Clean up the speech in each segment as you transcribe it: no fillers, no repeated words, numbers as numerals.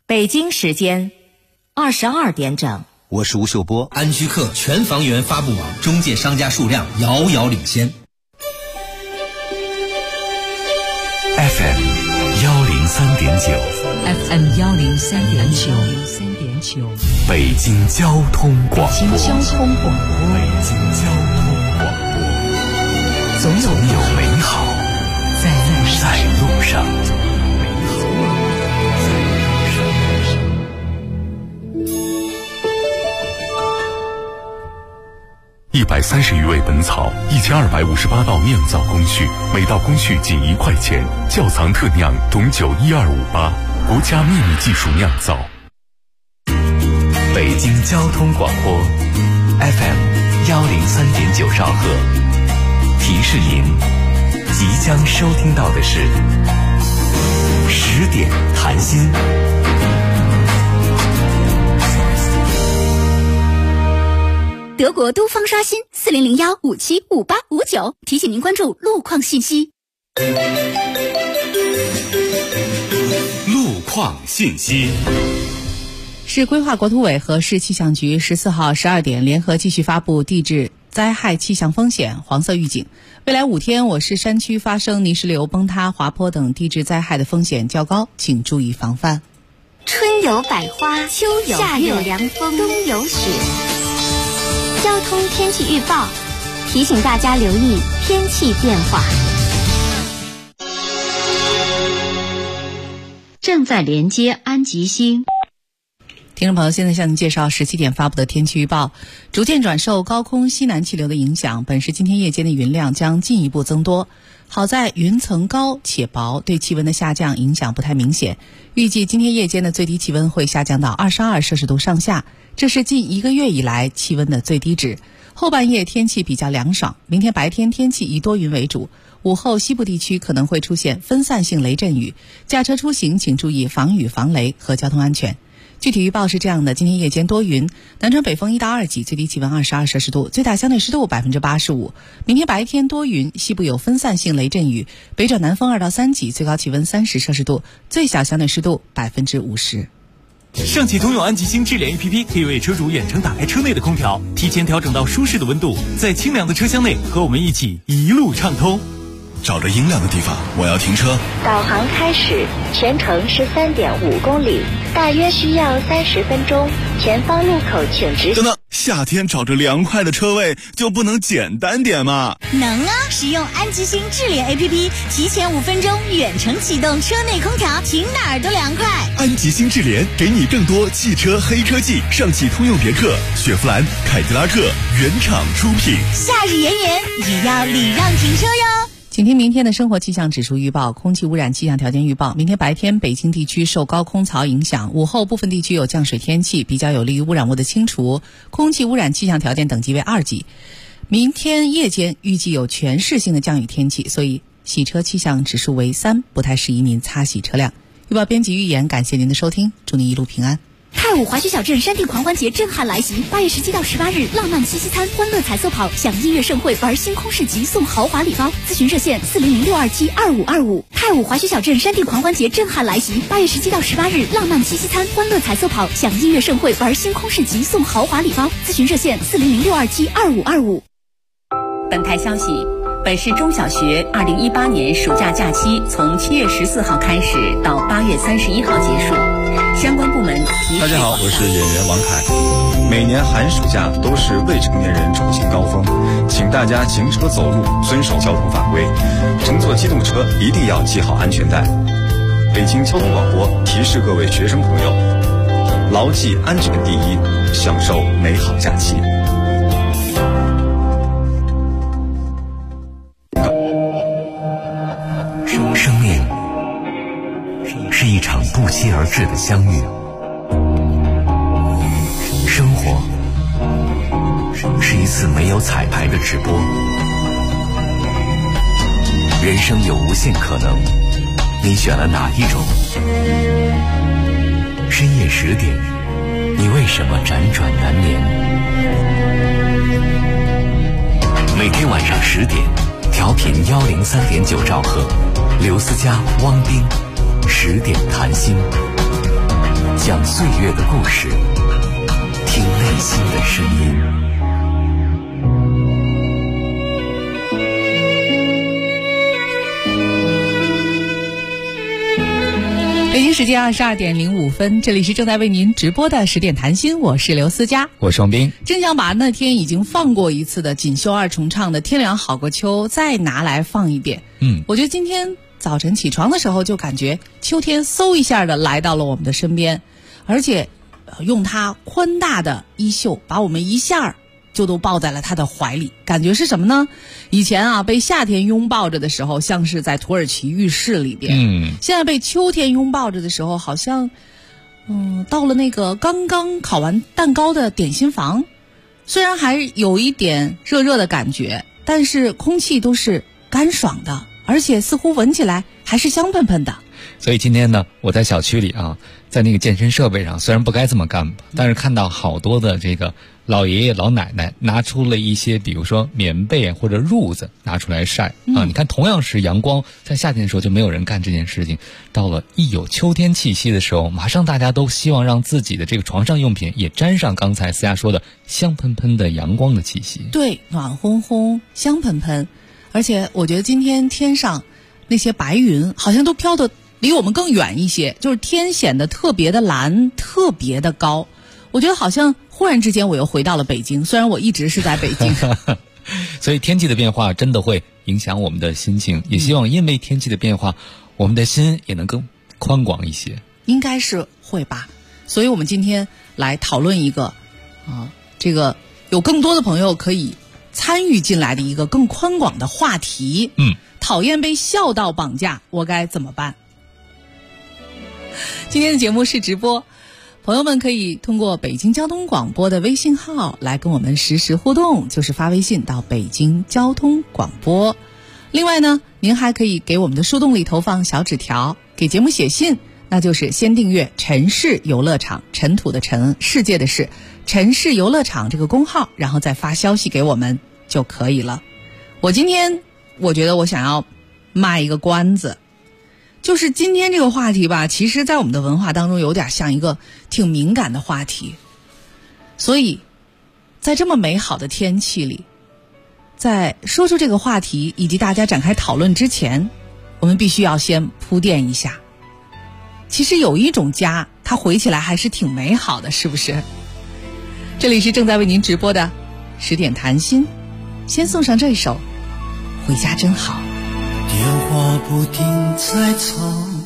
北京时间22点整。 我是吴秀波。 安居客全房源发布网中介商家数量遥遥领先。 FM 103.9 北京交通广播。总有美好在路上。130余味本草，1258道酿造工序，每道工序仅1块钱。窖藏特酿董酒12588，国家秘密技术酿造。北京交通广播 FM 103.9兆赫，提示您即将收听到的是10点谈心。 德国都方刷新4001575859，提醒您关注路况信息。 路况信息。 市规划国土委和市气象局14号12点联合继续发布地质灾害气象风险黄色预警。未来5天，我市山区发生泥石流、崩塌、滑坡等地质灾害的风险较高，请注意防范。 春有百花，秋有夏有凉风，冬有雪。交通天气预报提醒大家留意天气变化。 正在连接安吉星。 听众朋友，现在向您介绍17点发布的天气预报。逐渐转受高空西南气流的影响，本市今天夜间的云量将进一步增多。好在云层高且薄，对气温的下降影响不太明显。预计今天夜间的最低气温会下降到22摄氏度上下，这是近1个月以来气温的最低值。后半夜天气比较凉爽，明天白天天气以多云为主，午后西部地区可能会出现分散性雷阵雨，驾车出行请注意防雨防雷和交通安全。具体预报是这样的：今天夜间多云，南转北风1到2级，最低气温22摄氏度，最大相对湿度85%。明天白天多云，西部有分散性雷阵雨，北转南风2到3级，最高气温30摄氏度，最小相对湿度50%。 上汽通用安吉星智联 APP 可以为车主远程打开车内的空调，提前调整到舒适的温度，在清凉的车厢内和我们一起一路畅通。 找着阴凉的地方，我要停车。 导航开始，全程是3.5公里，大约需要30分钟。前方路口请直行。 等等，夏天找着凉快的车位就不能简单点吗？ 能啊！使用安吉星智联 APP， 提前5分钟远程启动车内空调，停哪儿都凉快。 安吉星智联给你更多汽车黑科技，上汽通用别克、雪佛兰、凯迪拉克原厂出品。 夏日炎炎，也要礼让停车哟。 请听明天的生活气象指数预报。空气污染气象条件预报：明天白天北京地区受高空槽影响，午后部分地区有降水天气，比较有利于污染物的清除，空气污染气象条件等级为2级。明天夜间预计有全市性的降雨天气，所以洗车气象指数为3，不太适宜您擦洗车辆。预报编辑预言，感谢您的收听，祝您一路平安。 太武滑雪小镇山地狂欢节震撼来袭，8月17到18日，浪漫七夕餐、欢乐彩色跑、享音乐盛会、玩星空市集、送豪华礼包。咨询热线40062722525。太武滑雪小镇山地狂欢节震撼来袭，8月17到18日，浪漫七夕餐、欢乐彩色跑、享音乐盛会、玩星空市集、送豪华礼包。咨询热线40062722525。 本台消息，本市中小学2018年暑假假期从7月14号开始到8月31号结束，相关部门提示。 大家好，我是演员王凯。每年寒暑假都是未成年人出行高峰，请大家行车走路遵守交通法规，乘坐机动车一定要系好安全带。北京交通广播提示各位学生朋友，牢记安全第一，享受美好假期。 生命是一场不期而至的相遇，生活是一次没有彩排的直播，人生有无限可能，你选了哪一种？深夜10点，你为什么辗转难眠？每天晚上10点，调频103.9兆赫，刘思佳、汪冰，10点谈心。 讲岁月的故事，听内心的声音。 北京时间22:05，这里是正在为您直播的10点谈心，我是刘思佳， 我是王斌。 正想把那天已经放过一次的锦绣二重唱的《天凉好过秋》再拿来放一遍。我觉得今天早晨起床的时候就感觉秋天嗖一下的来到了我们的身边，而且用它宽大的衣袖把我们一下就都抱在了他的怀里，感觉是什么呢？以前被夏天拥抱着的时候像是在土耳其浴室里边，现在被秋天拥抱着的时候好像到了那个刚刚烤完蛋糕的点心房，虽然还有一点热热的感觉，但是空气都是干爽的，而且似乎闻起来还是香喷喷的。 所以今天呢，我在小区里在那个健身设备上，虽然不该这么干吧，但是看到好多的这个老爷爷老奶奶拿出了一些比如说棉被或者褥子拿出来晒你看同样是阳光，在夏天的时候就没有人干这件事情，到了一有秋天气息的时候，马上大家都希望让自己的这个床上用品也沾上刚才思佳说的香喷喷的阳光的气息。 对，暖烘烘香喷喷，而且我觉得今天天上那些白云好像都飘得离我们更远一些，就是天显得特别的蓝，特别的高。我觉得好像忽然之间我又回到了北京，虽然我一直是在北京。 所以天气的变化真的会影响我们的心情，也希望因为天气的变化，我们的心也能更宽广一些。 应该是会吧。所以我们今天来讨论一个这个有更多的朋友可以参与进来的一个更宽广的话题。讨厌被孝道绑架，我该怎么办？今天的节目是直播，朋友们可以通过北京交通广播的微信号来跟我们实时互动，就是发微信到北京交通广播。另外呢，您还可以给我们的树洞里投放小纸条，给节目写信，那就是先订阅尘世游乐场，尘土的尘，世界的世，尘世游乐场这个公号，然后再发消息给我们就可以了。我觉得我想要卖一个关子，就是今天这个话题吧，其实在我们的文化当中有点像一个挺敏感的话题，所以在这么美好的天气里，在说出这个话题以及大家展开讨论之前，我们必须要先铺垫一下。其实有一种家，它回起来还是挺美好的，是不是？这里是正在为您直播的10点谈心，先送上这一首回家真好。 电话不停在吵，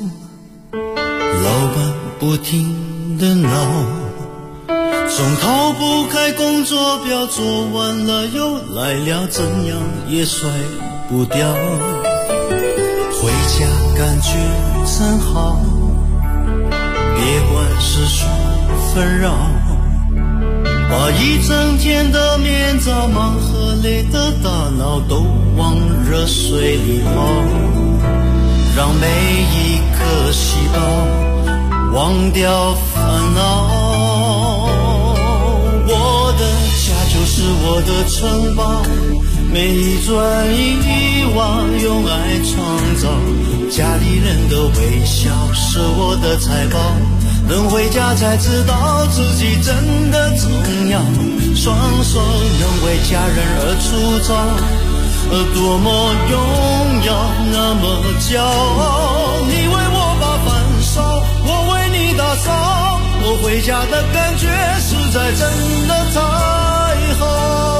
老板不停地闹，总逃不开工作表，做完了又来了，怎样也甩不掉。回家感觉真好，别管世俗纷扰，把一整天的面罩忙和累的大脑都往热水里泡，让每一颗细胞忘掉烦恼。我的家就是我的城堡，每一砖一瓦用爱创造，家里人的微笑是我的财宝，能回家才知道自己真的重要，双手能为家人而粗糙，多么荣耀，那么骄傲。你为我把饭烧，我为你打扫，我回家的感觉实在真的太好。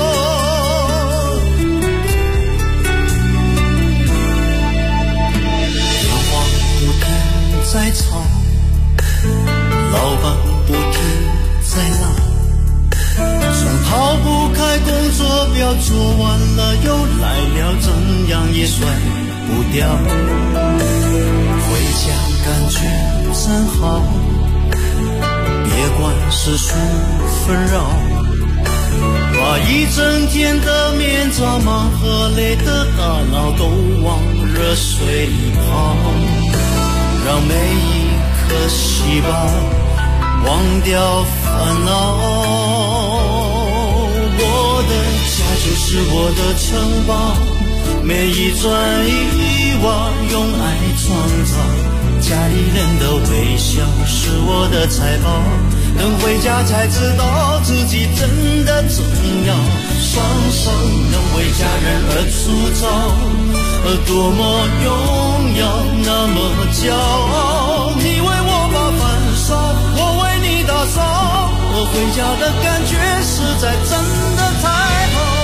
电话不停在吵，老板不停在闹，总逃不开工作表，做完了又来了，怎样也甩不掉。回家感觉真好，别管世俗纷扰，把一整天的面罩忙和累的大脑都往热水里泡，让每一颗细胞忘掉烦恼。我的家就是我的城堡，每一砖一瓦用爱创造，家家里人的微笑是我的财宝，等回家才知道自己真的重要。双手能为家人而粗糙，多么荣耀，那么骄傲。你为我把饭烧，我为你打扫，回家的感觉实在真的太好。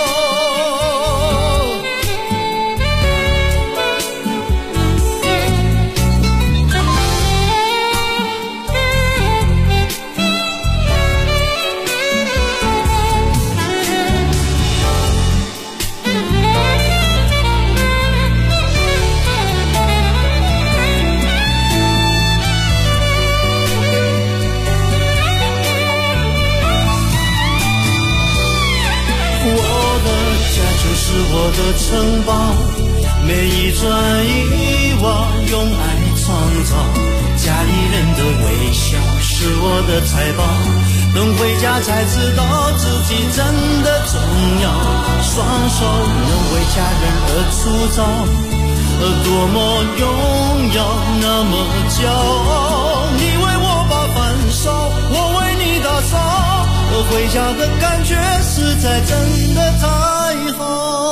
是我的城堡，每一砖一瓦用爱创造，家里人的微笑是我的财宝，等回家才知道自己真的重要。双手能为家人而粗糙，多么荣耀，那么骄傲。你为我把饭烧，我为你打扫，回家的感觉实在真的太好。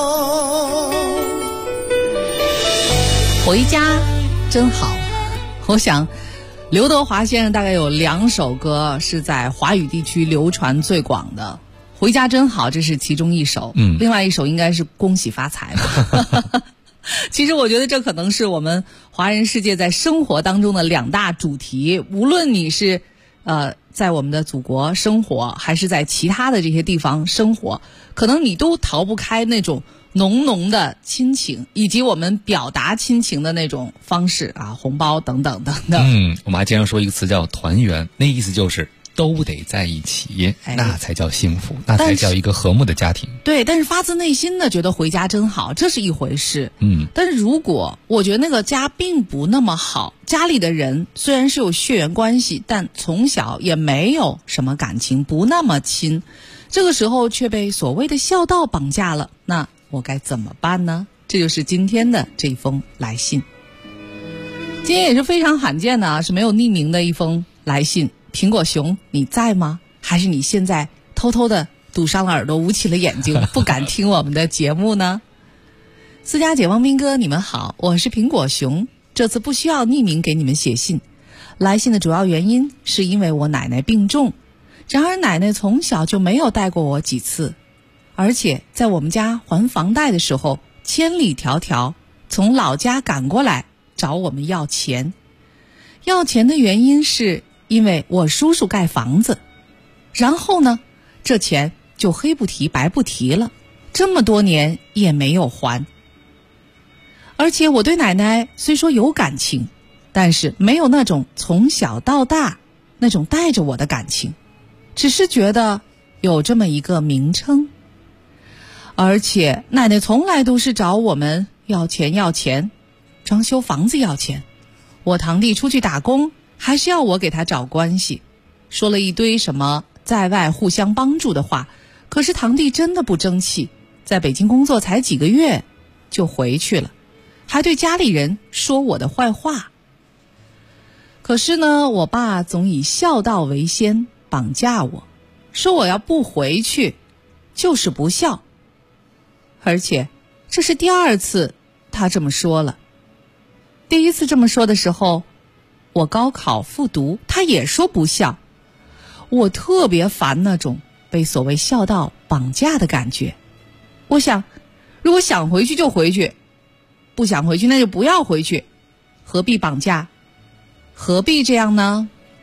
回家真好。我想刘德华先生大概有2首歌是在华语地区流传最广的，回家真好这是其中一首，另外一首应该是恭喜发财吧。其实我觉得这可能是我们华人世界在生活当中的2大主题，无论你是在我们的祖国生活还是在其他的这些地方生活，可能你都逃不开那种浓浓的亲情，以及我们表达亲情的那种方式啊，红包等等等等。 我们还经常说一个词叫团圆，那意思就是都得在一起，那才叫幸福，那才叫一个和睦的家庭。 对，但是发自内心的觉得回家真好，这是一回事。但是如果我觉得那个家并不那么好，家里的人虽然是有血缘关系，但从小也没有什么感情，不那么亲，这个时候却被所谓的孝道绑架了，那我该怎么办呢？这就是今天的这封来信。今天也是非常罕见的啊，是没有匿名的一封来信。苹果熊你在吗？还是你现在偷偷的堵上了耳朵，捂起了眼睛，不敢听我们的节目呢？思佳姐、汪斌哥你们好，我是苹果熊，这次不需要匿名给你们写信。来信的主要原因是因为我奶奶病重，然而奶奶从小就没有带过我几次，而且在我们家还房贷的时候千里迢迢从老家赶过来找我们要钱。要钱的原因是因为我叔叔盖房子，然后呢，这钱就黑不提白不提了，这么多年也没有还。而且我对奶奶虽说有感情，但是没有那种从小到大那种带着我的感情，只是觉得有这么一个名称。而且奶奶从来都是找我们要钱，装修房子要钱，我堂弟出去打工还是要我给他找关系，说了一堆什么在外互相帮助的话，可是堂弟真的不争气，在北京工作才几个月就回去了，还对家里人说我的坏话。可是呢，我爸总以孝道为先绑架我，说我要不回去就是不孝。而且这是第2次他这么说了。第1次这么说的时候，我高考复读，他也说不孝。我特别烦那种被所谓孝道绑架的感觉。我想，如果想回去就回去，不想回去那就不要回去，何必绑架？何必这样呢？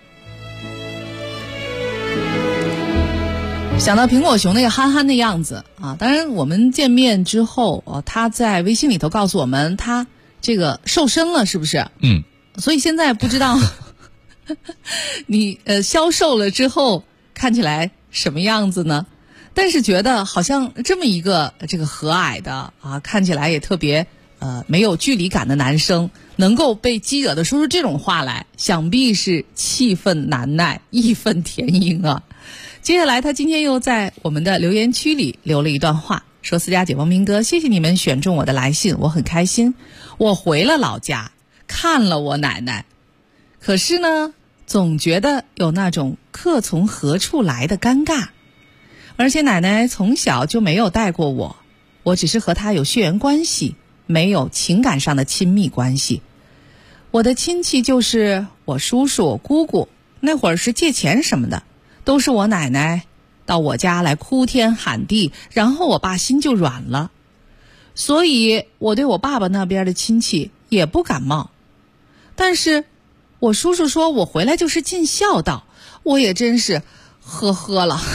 想到苹果熊那个憨憨的样子啊，当然我们见面之后，他在微信里头告诉我们他这个瘦身了，是不是？所以现在不知道你消瘦了之后看起来什么样子呢？但是觉得好像这么一个这个和蔼的啊，看起来也特别没有距离感的男生，能够被激惹的说出这种话来，想必是气愤难耐，义愤填膺啊。接下来他今天又在我们的留言区里留了一段话，说思佳姐、汪明哥，谢谢你们选中我的来信，我很开心。我回了老家， 看了我奶奶，可是呢，总觉得有那种客从何处来的尴尬。而且奶奶从小就没有带过我，我只是和她有血缘关系，没有情感上的亲密关系。我的亲戚就是我叔叔、姑姑，那会儿是借钱什么的，都是我奶奶到我家来哭天喊地，然后我爸心就软了。所以我对我爸爸那边的亲戚也不感冒。但是我叔叔说我回来就是尽孝道，我也真是呵呵了。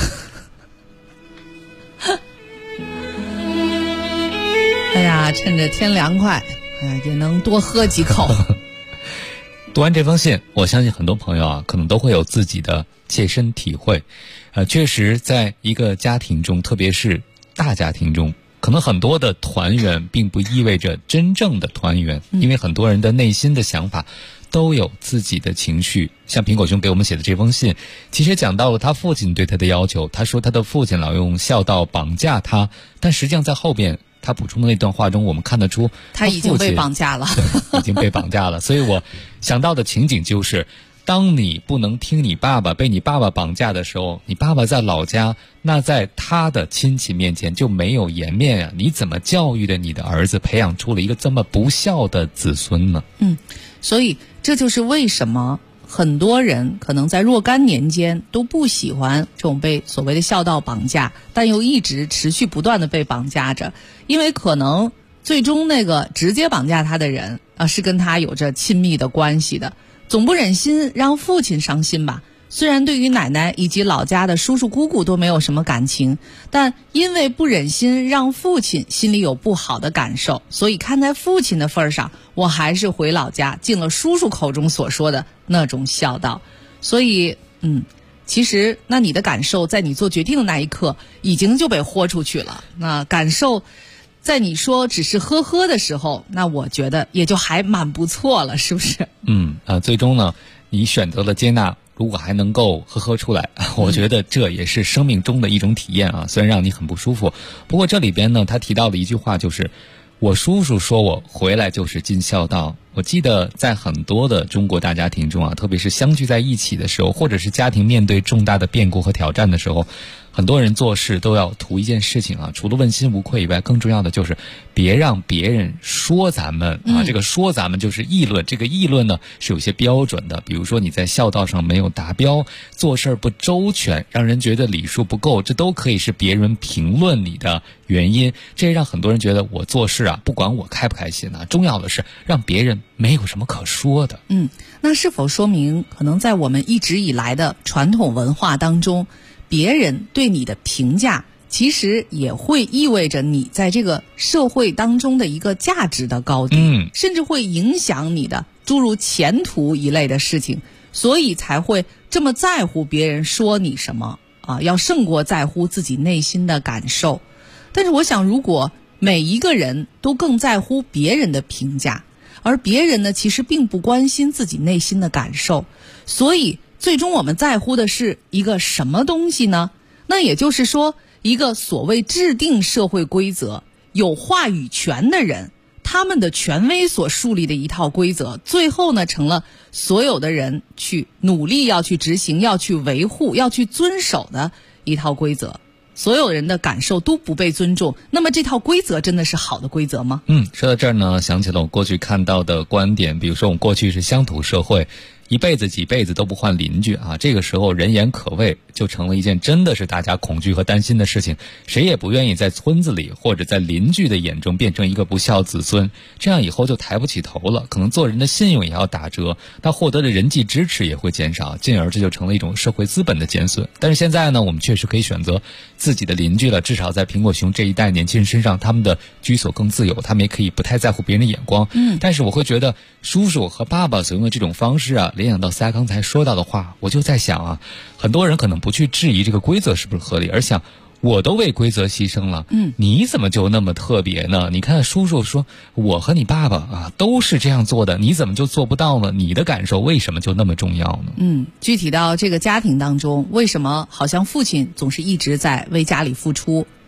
哎呀，趁着天凉快，也能多喝几口。 读完这封信，我相信很多朋友啊，可能都会有自己的切身体会。确实，在一个家庭中，特别是大家庭中，可能很多的团圆并不意味着真正的团圆，因为很多人的内心的想法都有自己的情绪。像苹果兄给我们写的这封信，其实讲到了他父亲对他的要求。他说他的父亲老用孝道绑架他，但实际上在后边他补充的那段话中，我们看得出他已经被绑架了。 对，已经被绑架了。所以我想到的情景就是，当你不能听你爸爸，被你爸爸绑架的时候，你爸爸在老家，那在他的亲戚面前就没有颜面呀。你怎么教育的你的儿子，培养出了一个这么不孝的子孙呢？ 所以这就是为什么很多人可能在若干年间都不喜欢这种被所谓的孝道绑架，但又一直持续不断的被绑架着，因为可能最终那个直接绑架他的人是跟他有着亲密的关系的，总不忍心让父亲伤心吧。虽然对于奶奶以及老家的叔叔姑姑都没有什么感情，但因为不忍心让父亲心里有不好的感受，所以看在父亲的份上，我还是回老家尽了叔叔口中所说的那种孝道。所以其实那你的感受在你做决定的那一刻已经就被豁出去了，那感受在你说只是呵呵的时候，那我觉得也就还蛮不错了，是不是？ 最终呢，你选择了接纳，如果还能够呵呵出来，我觉得这也是生命中的一种体验啊。虽然让你很不舒服，不过这里边呢，他提到的一句话就是我叔叔说我回来就是尽孝道。我记得在很多的中国大家庭中啊，特别是相聚在一起的时候，或者是家庭面对重大的变故和挑战的时候，很多人做事都要图一件事情啊，除了问心无愧以外，更重要的就是别让别人说咱们啊。这个说咱们就是议论，这个议论呢是有些标准的，比如说你在孝道上没有达标，做事不周全，让人觉得礼数不够，这都可以是别人评论你的原因。这也让很多人觉得我做事啊，不管我开不开心啊，重要的是让别人没有什么可说的。 那是否说明可能在我们一直以来的传统文化当中，别人对你的评价其实也会意味着你在这个社会当中的一个价值的高低，甚至会影响你的诸如前途一类的事情，所以才会这么在乎别人说你什么要胜过在乎自己内心的感受。但是我想，如果每一个人都更在乎别人的评价，而别人呢，其实并不关心自己内心的感受，所以最终我们在乎的是一个什么东西呢？那也就是说，一个所谓制定社会规则、有话语权的人，他们的权威所树立的一套规则，最后呢，成了所有的人去努力要去执行、要去维护、要去遵守的一套规则。所有人的感受都不被尊重，那么这套规则真的是好的规则吗？ 说到这儿呢，想起了我过去看到的观点，比如说我们过去是乡土社会，一辈子几辈子都不换邻居啊，这个时候人言可畏就成了一件真的是大家恐惧和担心的事情，谁也不愿意在村子里或者在邻居的眼中变成一个不孝子孙，这样以后就抬不起头了，可能做人的信用也要打折，那获得的人际支持也会减少，进而这就成了一种社会资本的减损。但是现在呢，我们确实可以选择自己的邻居了，至少在苹果熊这一代年轻人身上，他们的居所更自由，他们也可以不太在乎别人的眼光。但是我会觉得叔叔和爸爸所用的这种方式啊，联想到撒刚才说到的话，我就在想啊，很多人可能不去质疑这个规则是不是合理，而想我都为规则牺牲了，你怎么就那么特别呢？你看叔叔说我和你爸爸啊都是这样做的，你怎么就做不到呢？你的感受为什么就那么重要呢？ 具体到这个家庭当中，为什么好像父亲总是一直在为家里付出，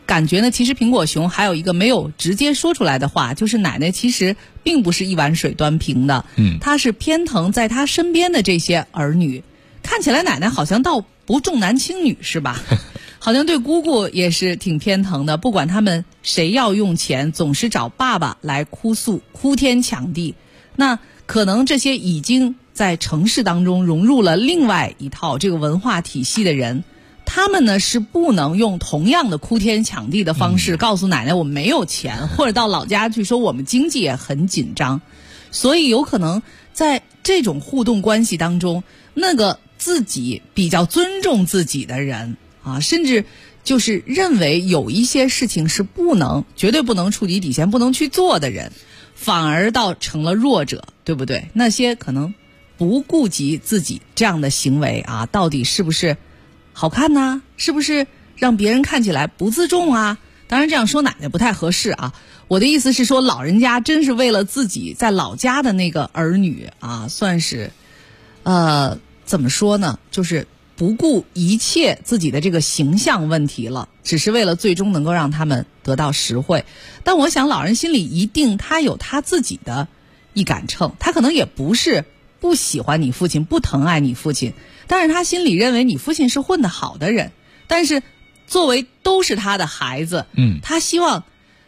感觉呢，其实苹果熊还有一个没有直接说出来的话，就是奶奶其实并不是一碗水端平的，她是偏疼在她身边的这些儿女。看起来奶奶好像倒不重男轻女是吧？好像对姑姑也是挺偏疼的，不管他们谁要用钱，总是找爸爸来哭诉，哭天抢地。那可能这些已经在城市当中融入了另外一套这个文化体系的人，他们呢是不能用同样的哭天抢地的方式告诉奶奶我们没有钱，或者到老家去说我们经济也很紧张。所以有可能在这种互动关系当中，那个自己比较尊重自己的人啊，甚至就是认为有一些事情是绝对不能触及底线，不能去做的人，反而倒成了弱者，对不对？那些可能不顾及自己这样的行为啊，到底是不是好看呢？是不是让别人看起来不自重啊？当然这样说奶奶不太合适啊，我的意思是说老人家真是为了自己在老家的那个儿女啊，算是怎么说呢，就是不顾一切自己的这个形象问题了，只是为了最终能够让他们得到实惠。但我想老人心里一定他有他自己的一杆秤，他可能也不是不喜欢你父亲，不疼爱你父亲，但是他心里认为你父亲是混得好的人，但是作为都是他的孩子，他希望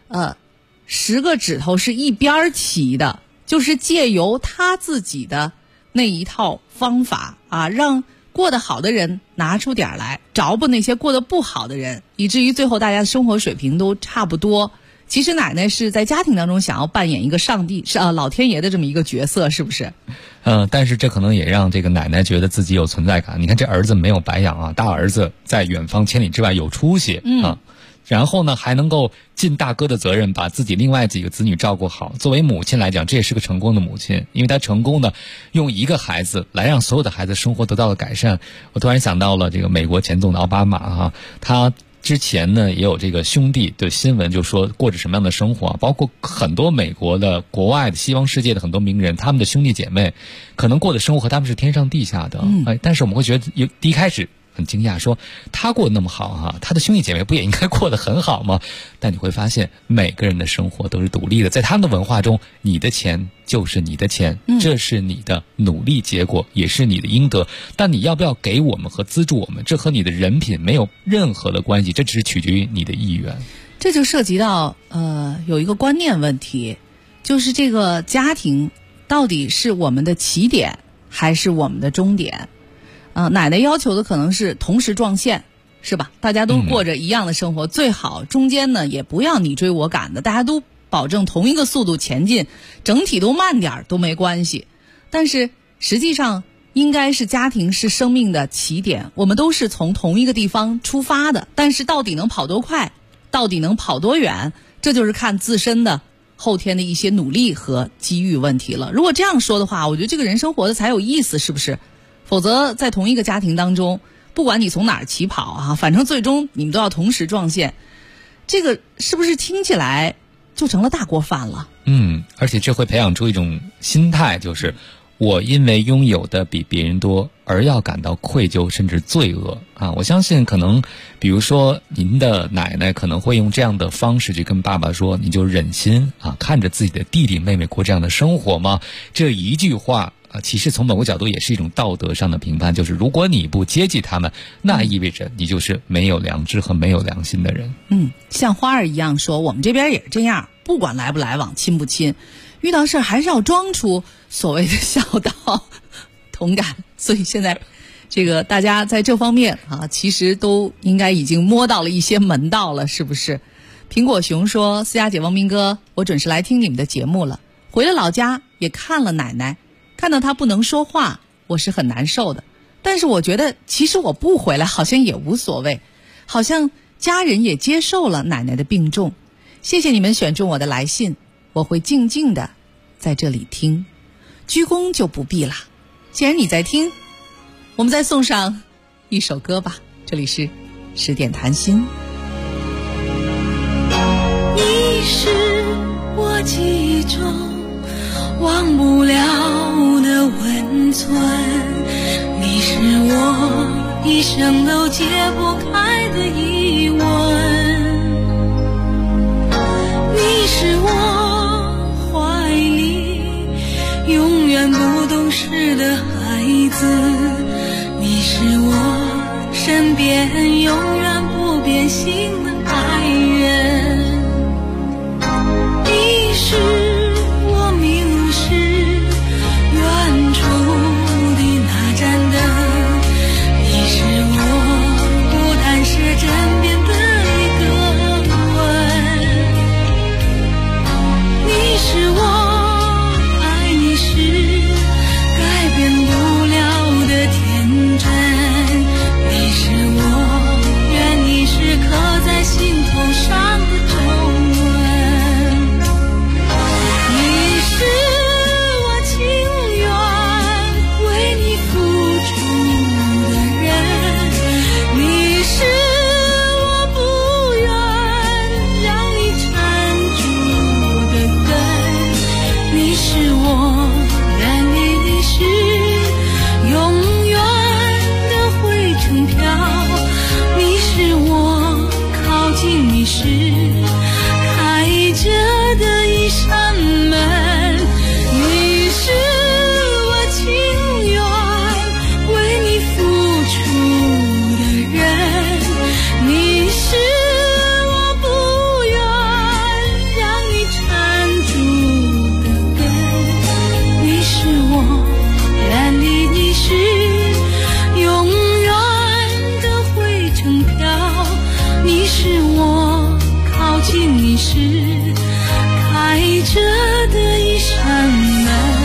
10个指头是一边齐的，就是借由他自己的那一套方法啊，让过得好的人拿出点来，着不那些过得不好的人，以至于最后大家的生活水平都差不多。其实奶奶是在家庭当中想要扮演一个上帝老天爷的这么一个角色，是不是？ 但是这可能也让这个奶奶觉得自己有存在感。你看这儿子没有白养啊，大儿子在远方千里之外有出息啊。然后呢，还能够尽大哥的责任，把自己另外几个子女照顾好。作为母亲来讲，这也是个成功的母亲，因为她成功的用一个孩子来让所有的孩子生活得到了改善。我突然想到了这个美国前总统奥巴马啊，他之前呢也有这个兄弟的新闻，就说过着什么样的生活啊，包括很多美国的、国外的、西方世界的很多名人，他们的兄弟姐妹可能过的生活和他们是天上地下的。但是我们会觉得第一开始很惊讶，说他过得那么好哈，他的兄弟姐妹不也应该过得很好吗？但你会发现每个人的生活都是独立的，在他们的文化中，你的钱就是你的钱，这是你的努力结果，也是你的应得。但你要不要给我们和资助我们，这和你的人品没有任何的关系，这只是取决于你的意愿。 这就涉及到有一个观念问题，就是这个家庭到底是我们的起点还是我们的终点？奶奶要求的可能是同时撞线，是吧？大家都过着一样的生活，最好中间呢也不要你追我赶的，大家都保证同一个速度前进，整体都慢点都没关系。但是实际上应该是家庭是生命的起点，我们都是从同一个地方出发的，但是到底能跑多快，到底能跑多远，这就是看自身的后天的一些努力和机遇问题了。如果这样说的话，我觉得这个人生活的才有意思，是不是？否则在同一个家庭当中，不管你从哪儿起跑啊，反正最终你们都要同时撞线，这个是不是听起来就成了大锅饭了？ 而且这会培养出一种心态，就是我因为拥有的比别人多而要感到愧疚甚至罪恶啊！我相信可能比如说您的奶奶可能会用这样的方式去跟爸爸说，你就忍心啊看着自己的弟弟妹妹过这样的生活吗？这一句话其实从某个角度也是一种道德上的评判，就是如果你不接济他们，那意味着你就是没有良知和没有良心的人。 像花儿一样说，我们这边也是这样，不管来不来往，亲不亲，遇到事还是要装出所谓的孝道同感。所以现在这个大家在这方面啊，其实都应该已经摸到了一些门道了，是不是？苹果熊说，思佳姐、王明哥，我准时来听你们的节目了，回了老家也看了奶奶，看到她不能说话，我是很难受的。但是我觉得其实我不回来好像也无所谓，好像家人也接受了奶奶的病重。谢谢你们选中我的来信，我会静静的在这里听，鞠躬就不必啦。既然你在听，我们再送上一首歌吧。这里是10点谈心。 你是我记忆中忘不了的温存，你是我一生都解不开的疑问。 你是我怀里永远不懂事的孩子，你是我身边永远不变心的爱人，你是我迷路时远处的那盏灯，你是我孤单时枕边的一个吻，你是我爱你时改变不了的天真，你是我愿你时刻在心头上的皱纹，你是我情愿为你付出的人，你是我不愿让你缠住的根，你是我远离你时永远的灰尘飘，你是我靠近你时开着的一扇门，你是我情愿为你付出的人，你是我不愿让你缠住的根，你是我远离你时永远的灰尘飘，你是我靠近你时开着的一扇门。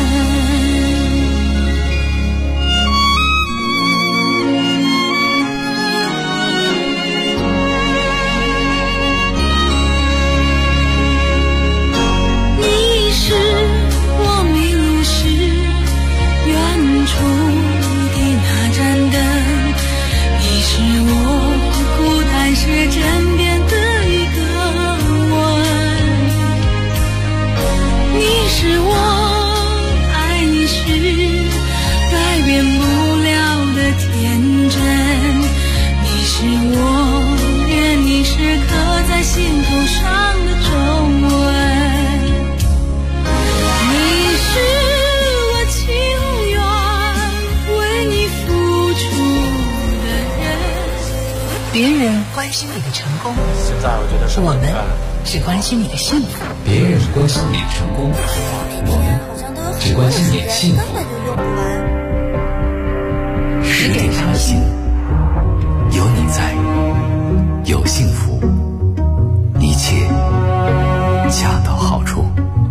你是我迷路时远处的那盏灯，你是我孤单时枕边的一个吻，你是我爱你时改变不了的天真，你是我愿你时刻在心头上的皱纹，你是我情愿为你付出的人。 别人关心你的成功， 现在我觉得是我们只关心你的幸福。 别人关心你的成功，我们只关心你的幸福。 10点茶心，有你在，有幸福，一切恰到好处。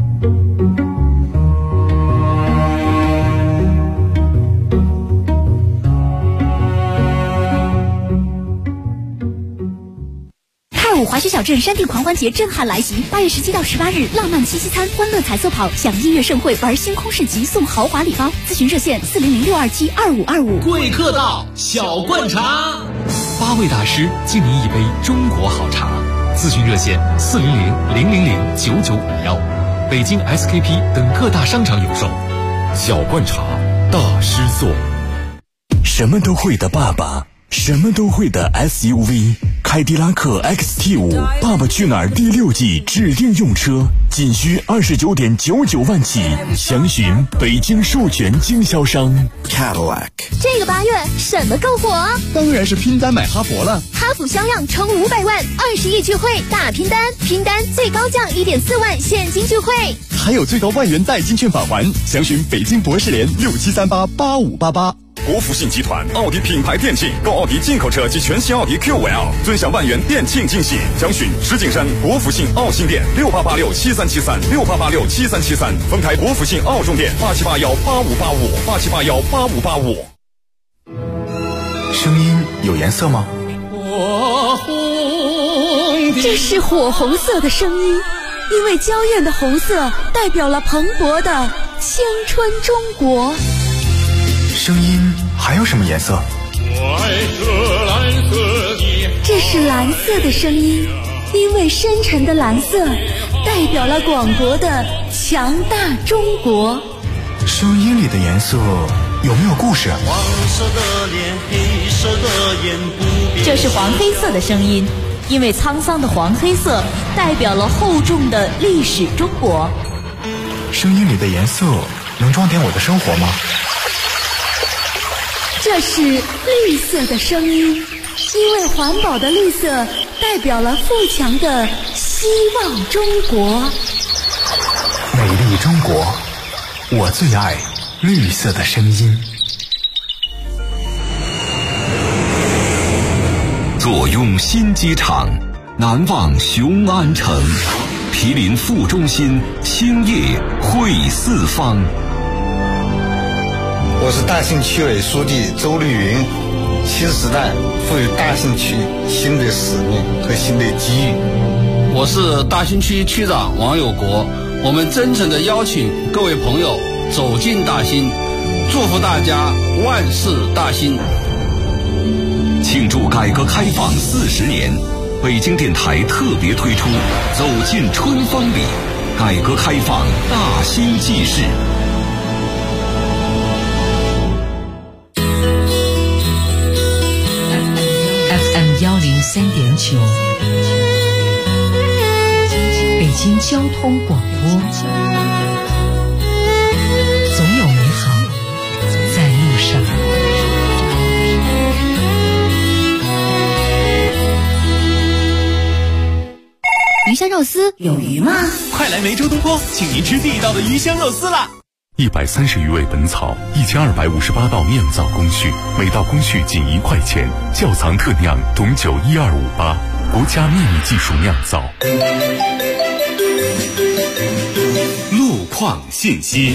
太武滑雪小镇山地狂欢节震撼来袭，8月17到18日，浪漫七夕餐、欢乐彩色跑、享音乐盛会、玩星空市集，送豪华礼包。咨询热线400-627-2525。 贵客到，小罐茶 ，8位大师敬您一杯中国好茶。咨询热线400-000-9951，北京 SKP 等各大商场有售。 小罐茶，大师做。 什么都会的爸爸，什么都会的 SUV， 凯迪拉克 XT5 爸爸去哪儿第6季指定用车，仅需29.99万起，详询北京授权经销商 Cadillac。 这个8月什么更火？ 当然是拼单买哈佛了。 哈弗销量冲500万，20亿聚会大拼单，拼单最高降1.4万现金聚会， 还有最高万元代金券返还，详询北京博士联67388588。国福信集团奥迪品牌店庆，购奥迪进口车及全新奥迪 Q5L， 尊享万元店庆惊喜。详询石景山国福信奥新店68867373，68867373，丰台国福信奥中店87818585，87818585。 声音有颜色吗？ 这是火红色的声音，因为娇艳的红色代表了蓬勃的青春中国。 声音还有什么颜色？ 这是蓝色的声音，因为深沉的蓝色代表了广博的强大中国。 声音里的颜色有没有故事？ 黄色的脸，黑色的眼，不变。 这是黄黑色的声音， 因为沧桑的黄黑色代表了厚重的历史中国。 声音里的颜色能装点我的生活吗？ 这是绿色的声音，因为环保的绿色代表了富强的希望中国。 美丽中国，我最爱绿色的声音。 坐拥新机场，难忘雄安城。毗邻副中心，兴业汇四方。 我是大兴区委书记周绿云。新时代赋予大兴区新的使命和新的机遇。 我是大兴区区长王有国。我们真诚地邀请各位朋友走进大兴，祝福大家万事大兴。 庆祝改革开放40年，北京电台特别推出《走进春风里》，改革开放大兴纪事。 FM 103.9，北京交通广播，总有美好在路上。 鱼香肉丝有鱼吗？ 快来梅州东坡，请您吃地道的鱼香肉丝啦 ！130余味本草，1258道酿造工序，每道工序仅1块钱。窖藏特酿董酒12588，国家秘密技术酿造。 路况信息。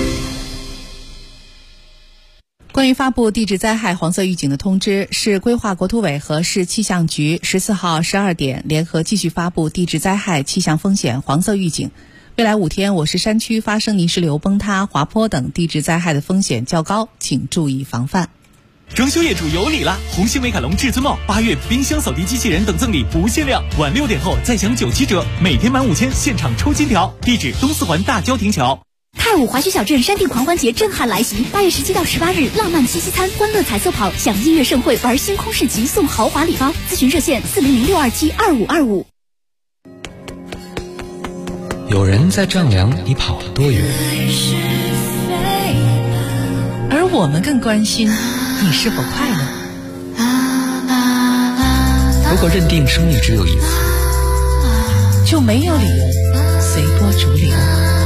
关于发布地质灾害黄色预警的通知，市规划国土委和市气象局14号12点联合继续发布地质灾害气象风险黄色预警。未来5天，我市山区发生泥石流崩塌、滑坡等地质灾害的风险较高，请注意防范。 装修业主有礼啦！红星美凯龙至尊帽8月冰箱扫地机器人等赠礼不限量，晚6点后再享97折，每天满5000现场抽金条。地址东四环大郊亭桥。 太武滑雪小镇山地狂欢节震撼来袭，8月17到18日，浪漫七夕餐、欢乐彩色跑，享音乐盛会，玩星空市集，送豪华礼包。咨询热线400-627-2525。 有人在丈量你跑了多远， 而我们更关心你是否快乐。 如果认定生命只有一次， 就没有理由随波逐流。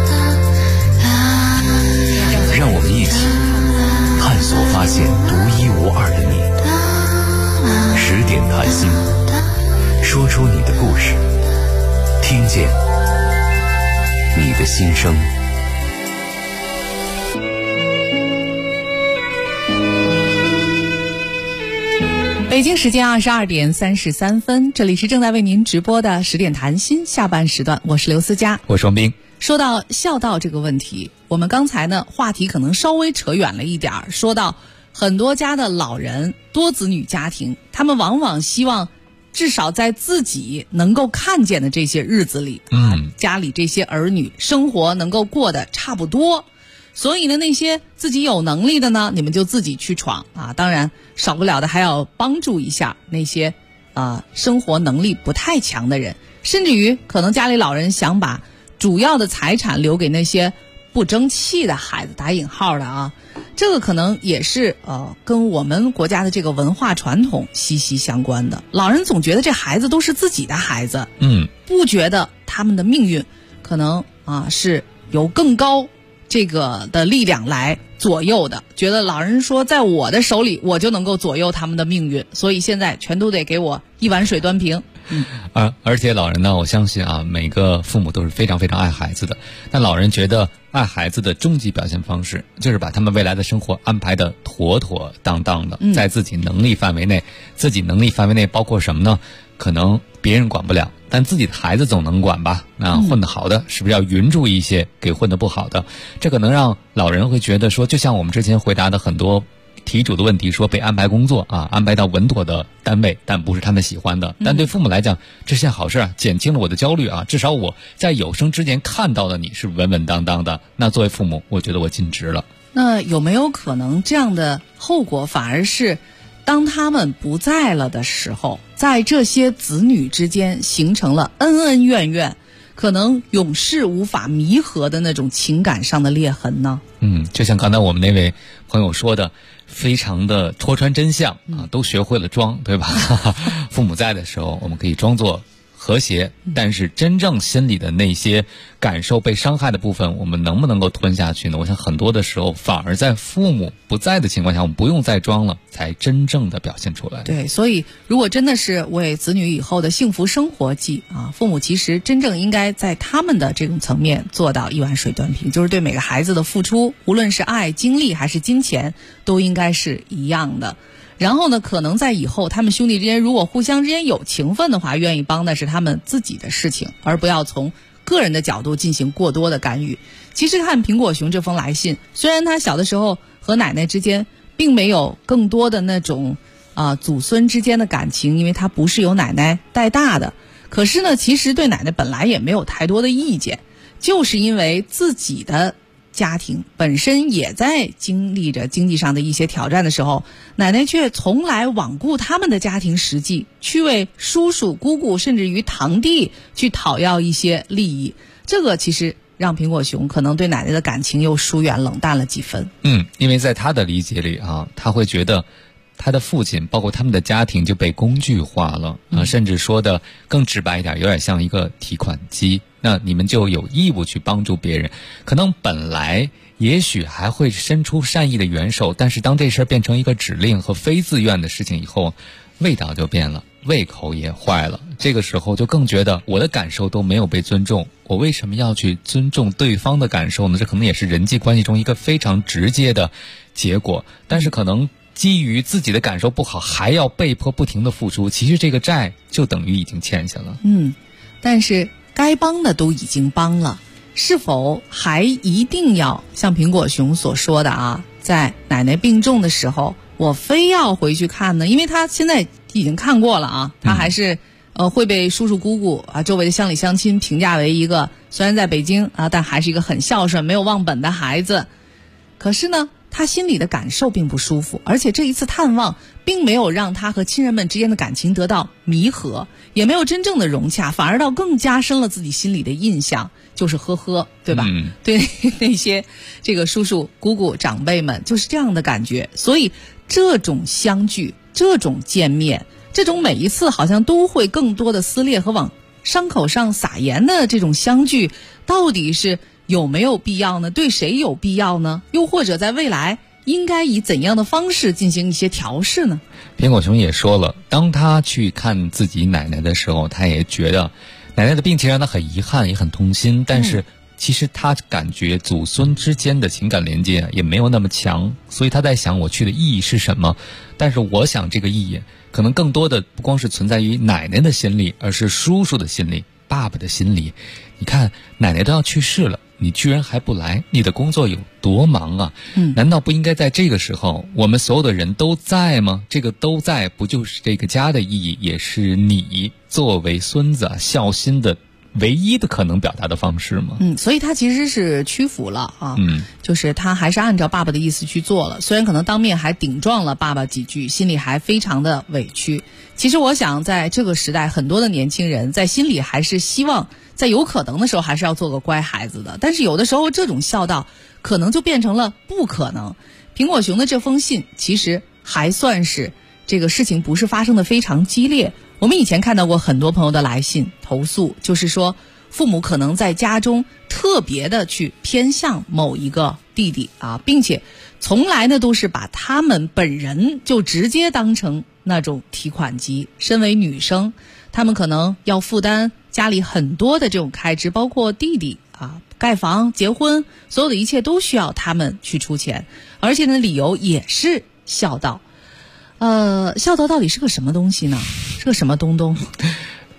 让我们一起探索发现独一无二的你。10点谈心，说出你的故事，听见你的心声。 北京时间22点33分，这里是正在为您直播的10点谈心下半时段，我是刘思佳， 我是王斌。 说到孝道这个问题，我们刚才呢话题可能稍微扯远了一点，说到很多家的老人，多子女家庭，他们往往希望至少在自己能够看见的这些日子里家里这些儿女生活能够过得差不多。所以呢，那些自己有能力的呢，你们就自己去闯啊！当然，少不了的还要帮助一下那些生活能力不太强的人，甚至于可能家里老人想把主要的财产留给那些不争气的孩子，打引号的啊，这个可能也是跟我们国家的这个文化传统息息相关的。老人总觉得这孩子都是自己的孩子，不觉得他们的命运可能是由更高这个的力量来左右的，觉得老人说在我的手里我就能够左右他们的命运，所以现在全都得给我一碗水端平。 而且老人呢，我相信每个父母都是非常非常爱孩子的，但老人觉得爱孩子的终极表现方式就是把他们未来的生活安排的妥妥当当的，在自己能力范围内。自己能力范围内包括什么呢？可能别人管不了，但自己的孩子总能管吧。那混得好的是不是要匀住一些给混得不好的？这可能让老人会觉得说，就像我们之前回答的很多题主的问题，说被安排工作安排到稳妥的单位，但不是他们喜欢的。但对父母来讲，这是件好事减轻了我的焦虑至少我在有生之年看到的你是稳稳当当的。那作为父母，我觉得我尽职了。 那有没有可能这样的后果反而是当他们不在了的时候，在这些子女之间形成了恩恩怨怨，可能永世无法弥合的那种情感上的裂痕呢？ 就像刚才我们那位朋友说的，非常的戳穿真相啊，都学会了装，对吧？父母在的时候，我们可以装作和谐，但是真正心里的那些感受被伤害的部分，我们能不能够吞下去呢？我想很多的时候，反而在父母不在的情况下，我们不用再装了，才真正的表现出来。 对，所以如果真的是为子女以后的幸福生活计啊，父母其实真正应该在他们的这种层面做到一碗水端平，就是对每个孩子的付出，无论是爱、精力还是金钱，都应该是一样的。然后呢，可能在以后他们兄弟之间如果互相之间有情分的话，愿意帮的是他们自己的事情，而不要从个人的角度进行过多的干预。其实看苹果熊这封来信，虽然他小的时候和奶奶之间并没有更多的那种祖孙之间的感情，因为他不是由奶奶带大的，可是呢，其实对奶奶本来也没有太多的意见，就是因为自己的家庭本身也在经历着经济上的一些挑战的时候，奶奶却从来罔顾他们的家庭实际，去为叔叔、姑姑甚至于堂弟去讨要一些利益。这个其实让苹果熊可能对奶奶的感情又疏远冷淡了几分。 因为在他的理解里啊，他会觉得他的父亲包括他们的家庭就被工具化了甚至说的更直白一点，有点像一个提款机，那你们就有义务去帮助别人。可能本来也许还会伸出善意的援手，但是当这事儿变成一个指令和非自愿的事情以后，味道就变了，胃口也坏了。这个时候就更觉得我的感受都没有被尊重，我为什么要去尊重对方的感受呢？这可能也是人际关系中一个非常直接的结果。但是可能基于自己的感受不好，还要被迫不停的付出，其实这个债就等于已经欠下了。 但是该帮的都已经帮了，是否还一定要像苹果熊所说的在奶奶病重的时候，我非要回去看呢？因为他现在已经看过了他还是会被叔叔姑姑周围的乡里乡亲评价为一个虽然在北京但还是一个很孝顺、没有忘本的孩子。可是呢，他心里的感受并不舒服，而且这一次探望并没有让他和亲人们之间的感情得到弥合，也没有真正的融洽，反而倒更加深了自己心里的印象，就是呵呵，对吧？对那些这个叔叔姑姑长辈们就是这样的感觉。所以这种相聚、这种见面、这种每一次好像都会更多的撕裂和往伤口上撒盐的这种相聚，到底是有没有必要呢？对谁有必要呢？又或者在未来应该以怎样的方式进行一些调试呢？ 苹果熊也说了，当他去看自己奶奶的时候，他也觉得奶奶的病情让他很遗憾，也很痛心，但是其实他感觉祖孙之间的情感连接也没有那么强，所以他在想我去的意义是什么。但是我想这个意义可能更多的不光是存在于奶奶的心里，而是叔叔的心里、爸爸的心里。你看奶奶都要去世了，你居然还不来，你的工作有多忙啊？难道不应该在这个时候我们所有的人都在吗？这个都在不就是这个家的意义，也是你作为孙子孝心的唯一的可能表达的方式吗？ 所以他其实是屈服了就是他还是按照爸爸的意思去做了，虽然可能当面还顶撞了爸爸几句，心里还非常的委屈。其实我想在这个时代，很多的年轻人在心里还是希望在有可能的时候还是要做个乖孩子的，但是有的时候这种孝道可能就变成了不可能。苹果熊的这封信其实还算是这个事情不是发生的非常激烈。我们以前看到过很多朋友的来信投诉，就是说父母可能在家中特别的去偏向某一个弟弟并且从来呢都是把他们本人就直接当成那种提款机。身为女生，他们可能要负担家里很多的这种开支，包括弟弟盖房、结婚，所有的一切都需要他们去出钱，而且呢理由也是孝道。孝道到底是个什么东西呢？是个什么东东？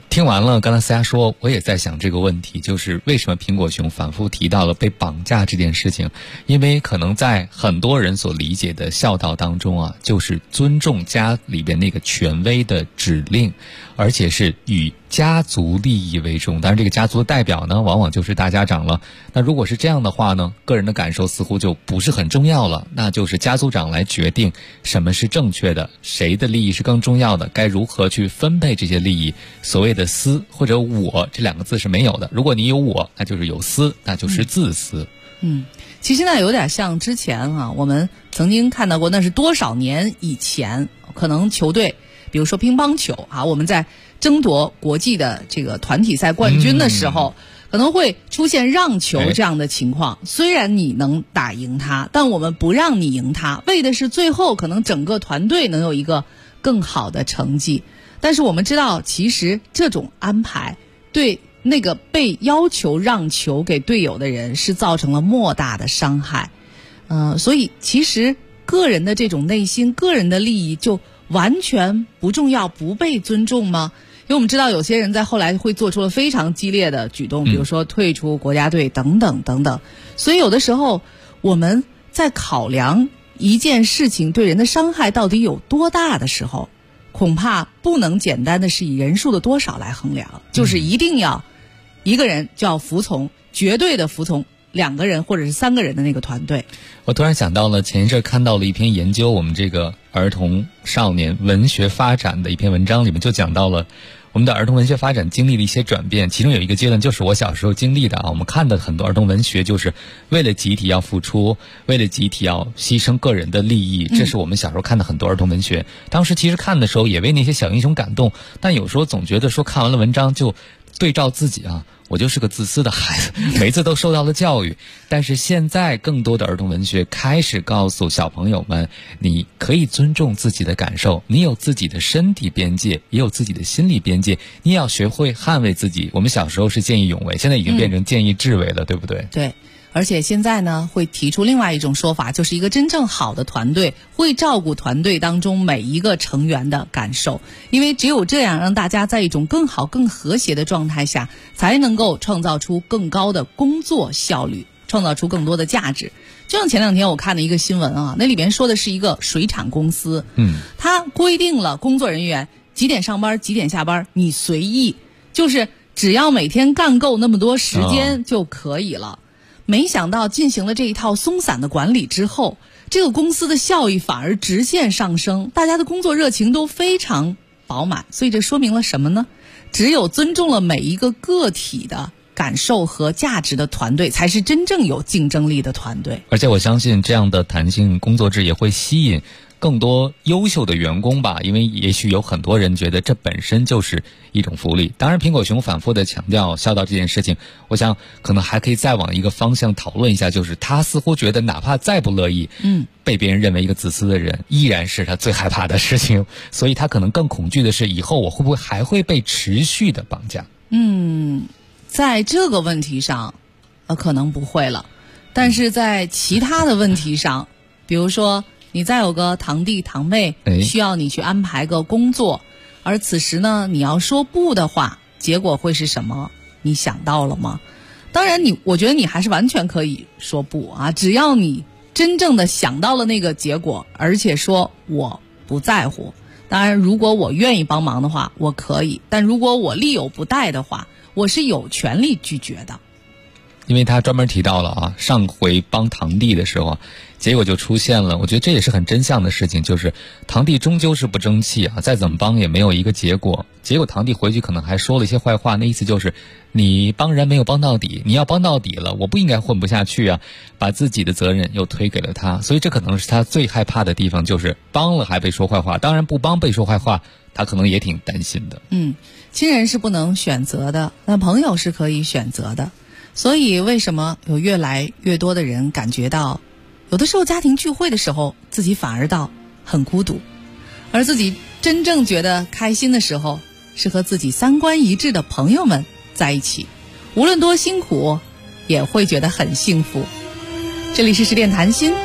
听完了刚才思佳说，我也在想这个问题，就是为什么苹果熊反复提到了被绑架这件事情？因为可能在很多人所理解的孝道当中啊，就是尊重家里边那个权威的指令，而且是以家族利益为重。当然这个家族的代表呢，往往就是大家长了。那如果是这样的话呢，个人的感受似乎就不是很重要了，那就是家族长来决定什么是正确的，谁的利益是更重要的，该如何去分配这些利益。所谓的私或者我这两个字是没有的，如果你有我，那就是有私，那就是自私。 其实呢有点像之前我们曾经看到过，那是多少年以前，可能球队比如说乒乓球我们在争夺国际的这个团体赛冠军的时候，可能会出现让球这样的情况。虽然你能打赢他，但我们不让你赢他，为的是最后可能整个团队能有一个更好的成绩。但是我们知道，其实这种安排对那个被要求让球给队友的人是造成了莫大的伤害。所以其实个人的这种内心，个人的利益就完全不重要，不被尊重吗？因为我们知道有些人在后来会做出了非常激烈的举动，比如说退出国家队等等等等。所以有的时候我们在考量一件事情对人的伤害到底有多大的时候，恐怕不能简单的是以人数的多少来衡量，就是一定要一个人就要服从，绝对的服从2个人或者是3个人的那个团队。 我突然想到了前一阵看到了一篇研究我们这个儿童少年文学发展的一篇文章，里面就讲到了我们的儿童文学发展经历了一些转变，其中有一个阶段就是我小时候经历的我们看的很多儿童文学就是为了集体要付出，为了集体要牺牲个人的利益，这是我们小时候看的很多儿童文学。当时其实看的时候也为那些小英雄感动，但有时候总觉得说看完了文章就对照自己我就是个自私的孩子，每次都受到了教育。但是现在更多的儿童文学开始告诉小朋友们，你可以尊重自己的感受，你有自己的身体边界，也有自己的心理边界，你也要学会捍卫自己。我们小时候是见义勇为，现在已经变成见义智为了，对不对？ 对。而且现在呢，会提出另外一种说法，就是一个真正好的团队会照顾团队当中每一个成员的感受，因为只有这样，让大家在一种更好更和谐的状态下，才能够创造出更高的工作效率，创造出更多的价值。就像前2天我看的一个新闻那里边说的是一个水产公司，它规定了工作人员几点上班几点下班，你随意，就是只要每天干够那么多时间就可以了。没想到进行了这一套松散的管理之后，这个公司的效益反而直线上升，大家的工作热情都非常饱满。所以这说明了什么呢？只有尊重了每一个个体的感受和价值的团队，才是真正有竞争力的团队。 而且我相信这样的弹性工作制也会吸引更多优秀的员工吧，因为也许有很多人觉得这本身就是一种福利。当然苹果熊反复的强调孝道这件事情，我想可能还可以再往一个方向讨论一下，就是他似乎觉得哪怕再不乐意被别人认为一个自私的人，依然是他最害怕的事情，所以他可能更恐惧的是以后我会不会还会被持续的绑架。 在这个问题上可能不会了，但是在其他的问题上，比如说你再有个堂弟堂妹需要你去安排个工作，而此时呢你要说不的话，结果会是什么？你想到了吗？当然我觉得你还是完全可以说不只要你真正的想到了那个结果，而且说我不在乎。当然如果我愿意帮忙的话我可以，但如果我力有不逮的话，我是有权利拒绝的。 因为他专门提到了上回帮堂弟的时候结果就出现了，我觉得这也是很真相的事情，就是堂弟终究是不争气再怎么帮也没有一个结果。结果堂弟回去可能还说了一些坏话，那意思就是你帮人没有帮到底，你要帮到底了，我不应该混不下去把自己的责任又推给了他。所以这可能是他最害怕的地方，就是帮了还被说坏话，当然不帮被说坏话他可能也挺担心的。 亲人是不能选择的，那朋友是可以选择的。所以为什么有越来越多的人感觉到有的时候家庭聚会的时候自己反而倒很孤独，而自己真正觉得开心的时候是和自己三观一致的朋友们在一起，无论多辛苦也会觉得很幸福。这里是10点谈心，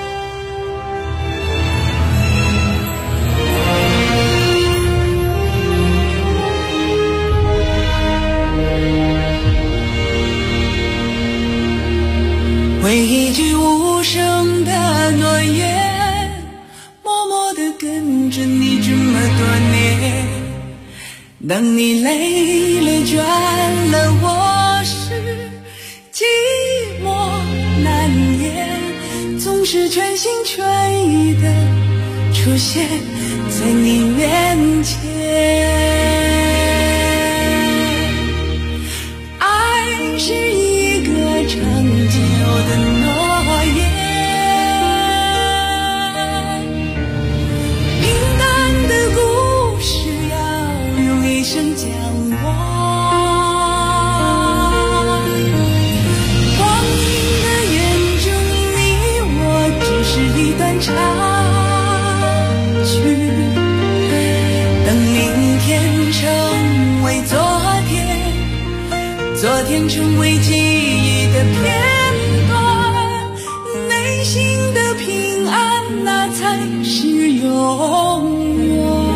一句无声的诺言，默默地跟着你这么多年。当你累了倦了，我是寂寞难言，总是全心全意的出现在你面前。爱是一个长久的诺言，平淡的故事要用一生讲完。光阴的眼中，你我只是一段插曲。等明天成为昨天，昨天成为记忆的片段，内心的平安，那才是永远。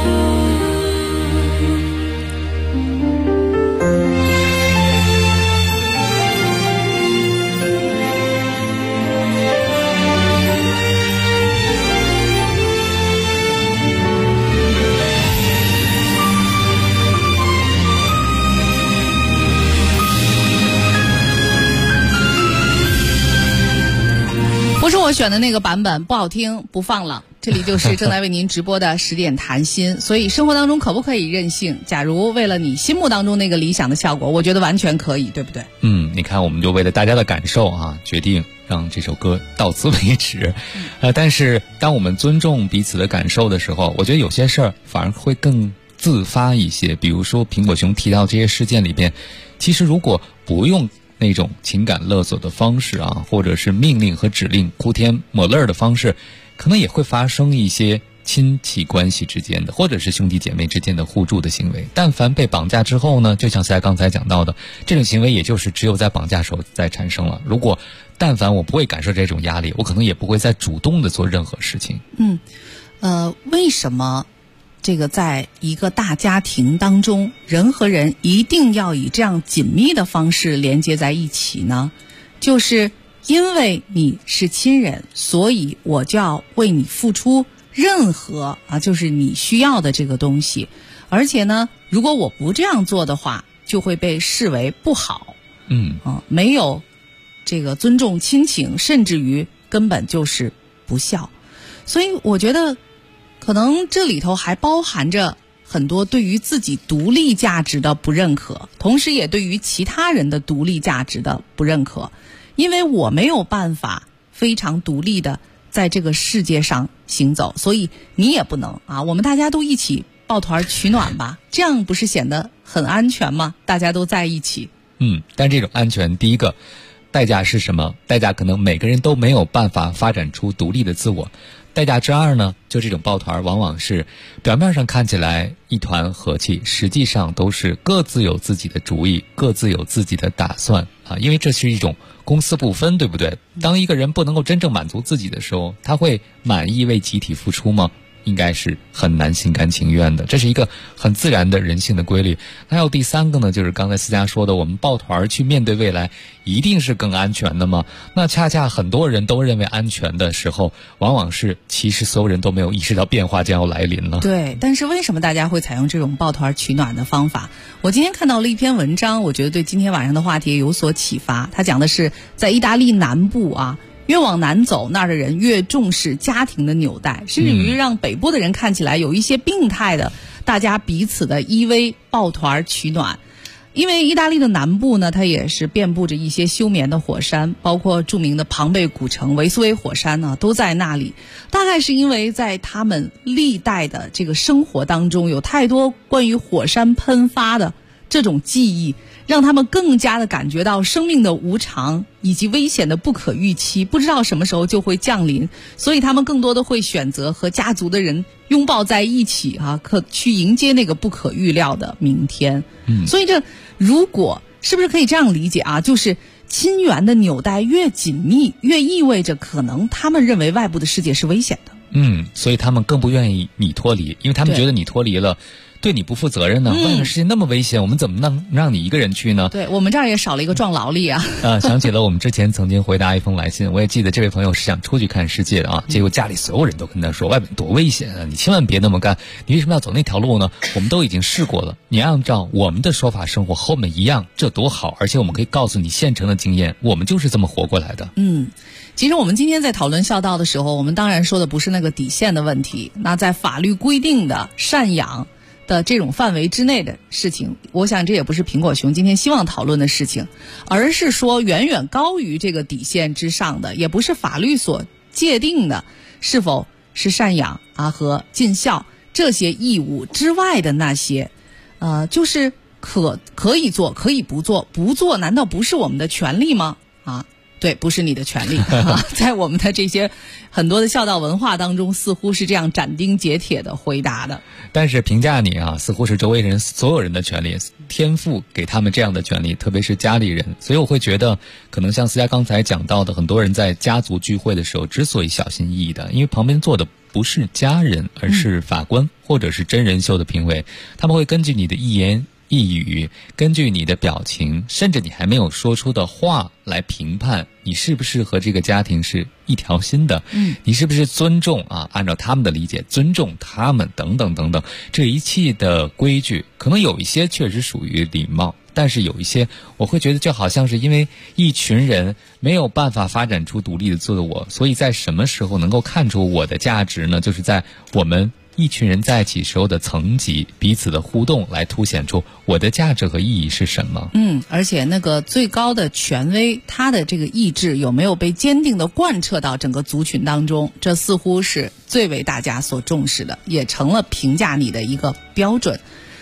不是我选的那个版本，不好听，不放了。这里就是正在为您直播的10点谈心。所以生活当中可不可以任性？假如为了你心目当中那个理想的效果，我觉得完全可以，对不对？ 你看，我们就为了大家的感受啊，决定让这首歌到此为止。但是当我们尊重彼此的感受的时候，我觉得有些事儿反而会更自发一些。比如说苹果熊提到这些事件里边，其实如果不用那种情感勒索的方式啊，或者是命令和指令哭天抹泪的方式，可能也会发生一些亲戚关系之间的，或者是兄弟姐妹之间的互助的行为。但凡被绑架之后呢，就像刚才讲到的，这种行为也就是只有在绑架时候再产生了。如果但凡我不会感受这种压力，我可能也不会再主动的做任何事情。 为什么这个在一个大家庭当中，人和人一定要以这样紧密的方式连接在一起呢？就是因为你是亲人，所以我就要为你付出任何就是你需要的这个东西。而且呢，如果我不这样做的话，就会被视为不好。没有这个尊重亲情，甚至于根本就是不孝。所以我觉得可能这里头还包含着很多对于自己独立价值的不认可，同时也对于其他人的独立价值的不认可。因为我没有办法非常独立的在这个世界上行走，所以你也不能我们大家都一起抱团取暖吧，这样不是显得很安全吗？大家都在一起。 但这种安全，第一个代价是什么？代价可能每个人都没有办法发展出独立的自我。代价之二呢，就这种抱团往往是表面上看起来一团和气，实际上都是各自有自己的主意，各自有自己的打算因为这是一种公私不分，对不对？当一个人不能够真正满足自己的时候，他会满意为集体付出吗？应该是很难心甘情愿的，这是一个很自然的人性的规律。还有第三个呢，就是刚才思佳说的，我们抱团去面对未来一定是更安全的吗？那恰恰很多人都认为安全的时候，往往是其实所有人都没有意识到变化将要来临了。 对，但是为什么大家会采用这种抱团取暖的方法？我今天看到了一篇文章，我觉得对今天晚上的话题也有所启发。他讲的是在意大利南部越往南走，那儿的人越重视家庭的纽带，甚至于让北部的人看起来有一些病态的，大家彼此的依偎抱团取暖。因为意大利的南部呢，它也是遍布着一些休眠的火山，包括著名的庞贝古城、维苏威火山呢，都在那里。大概是因为在他们历代的这个生活当中，有太多关于火山喷发的这种记忆，让他们更加的感觉到生命的无常以及危险的不可预期，不知道什么时候就会降临，所以他们更多的会选择和家族的人拥抱在一起可去迎接那个不可预料的明天。所以这如果是不是可以这样理解就是亲缘的纽带越紧密，越意味着可能他们认为外部的世界是危险的。 所以他们更不愿意你脱离，因为他们觉得你脱离了对你不负责任呢。外面世界那么危险，我们怎么能让你一个人去呢？ 对，我们这儿也少了一个壮劳力啊。 想起了我们之前曾经回答一封来信，我也记得这位朋友是想出去看世界的啊，结果家里所有人都跟他说外面多危险啊，你千万别那么干，你为什么要走那条路呢？我们都已经试过了，你按照我们的说法生活和我们一样，这多好，而且我们可以告诉你现成的经验，我们就是这么活过来的。 其实我们今天在讨论孝道的时候，我们当然说的不是那个底线的问题，那在法律规定的赡养的这种范围之内的事情，我想这也不是苹果熊今天希望讨论的事情，而是说远远高于这个底线之上的，也不是法律所界定的是否是赡养和尽孝这些义务之外的那些就是可以做可以不做，不做难道不是我们的权利吗？对，不是你的权利在我们的这些很多的孝道文化当中，似乎是这样斩钉截铁的回答的。 但是评价你似乎是周围人所有人的权利，天父给他们这样的权利，特别是家里人。所以我会觉得，可能像思佳刚才讲到的，很多人在家族聚会的时候之所以小心翼翼的，因为旁边坐的不是家人，而是法官或者是真人秀的评委，他们会根据你的一言一语，根据你的表情，甚至你还没有说出的话来评判你是不是和这个家庭是一条心的，你是不是尊重按照他们的理解尊重他们等等等等。这一切的规矩可能有一些确实属于礼貌，但是有一些我会觉得就好像是因为一群人没有办法发展出独立的自我，所以在什么时候能够看出我的价值呢？就是在我们一群人在一起时候的层级，彼此的互动，来凸显出我的价值和意义是什么。 而且那个最高的权威，他的这个意志有没有被坚定地贯彻到整个族群当中，这似乎是最为大家所重视的，也成了评价你的一个标准。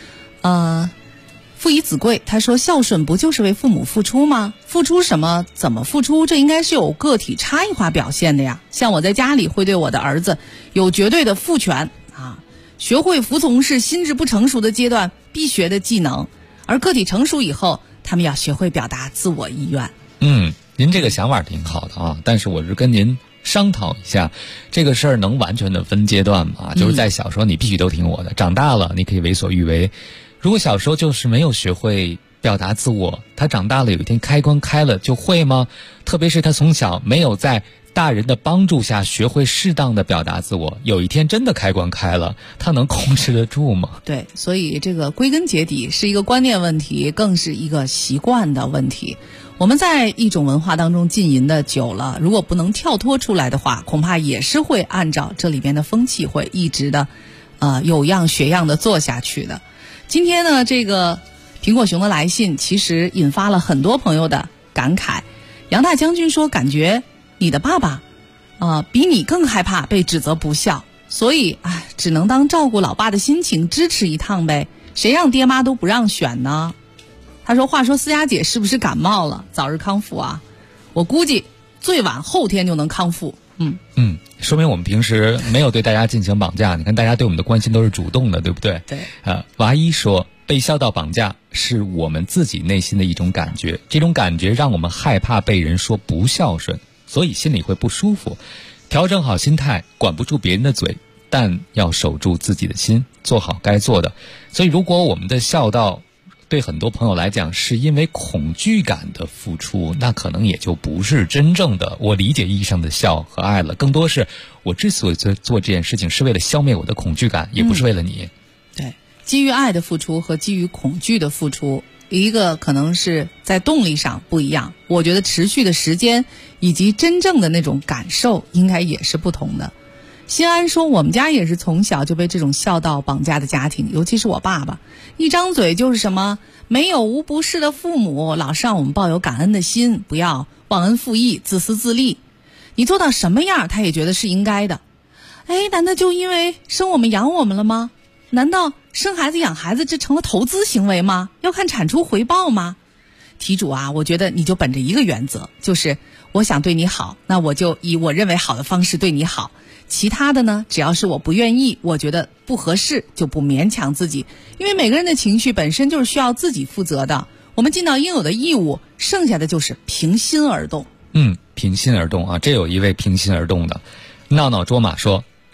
父以子贵，他说孝顺不就是为父母付出吗？付出什么，怎么付出，这应该是有个体差异化表现的呀。像我在家里会对我的儿子有绝对的父权学会服从是心智不成熟的阶段必学的技能，而个体成熟以后，他们要学会表达自我意愿。 您这个想法挺好的但是我是跟您商讨一下，这个事儿能完全的分阶段吗？就是在小时候你必须都听我的，长大了你可以为所欲为。如果小时候就是没有学会表达自我，他长大了有一天开关开了就会吗？特别是他从小没有在大人的帮助下学会适当的表达自我，有一天真的开关开了，他能控制得住吗？ 对，所以这个归根结底是一个观念问题，更是一个习惯的问题。我们在一种文化当中浸淫的久了，如果不能跳脱出来的话，恐怕也是会按照这里边的风气会一直的有样学样的做下去的。今天呢，这个苹果熊的来信其实引发了很多朋友的感慨。杨大将军说，感觉你的爸爸比你更害怕被指责不孝，所以只能当照顾老爸的心情支持一趟呗，谁让爹妈都不让选呢？他说，话说思佳姐是不是感冒了？早日康复啊，我估计最晚后天就能康复。 说明我们平时没有对大家进行绑架，你看大家对我们的关心都是主动的，对不对？ 对。 娃一说，被孝道绑架是我们自己内心的一种感觉，这种感觉让我们害怕被人说不孝顺，所以心里会不舒服。调整好心态，管不住别人的嘴，但要守住自己的心，做好该做的。所以如果我们的孝道对很多朋友来讲是因为恐惧感的付出，那可能也就不是真正的我理解意义上的孝和爱了，更多是我之所以做这件事情是为了消灭我的恐惧感，也不是为了你。 对，基于爱的付出和基于恐惧的付出，一个可能是在动力上不一样，我觉得持续的时间以及真正的那种感受应该也是不同的。新安说，我们家也是从小就被这种孝道绑架的家庭，尤其是我爸爸，一张嘴就是什么没有无不是的父母，老是让我们抱有感恩的心，不要忘恩负义，自私自利，你做到什么样他也觉得是应该的。难道就因为生我们养我们了吗？难道生孩子养孩子这成了投资行为吗？要看产出回报吗？题主我觉得你就本着一个原则，就是我想对你好，那我就以我认为好的方式对你好，其他的呢，只要是我不愿意，我觉得不合适，就不勉强自己。因为每个人的情绪本身就是需要自己负责的，我们尽到应有的义务，剩下的就是平心而动。 平心而动这有一位平心而动的。闹闹卓玛说，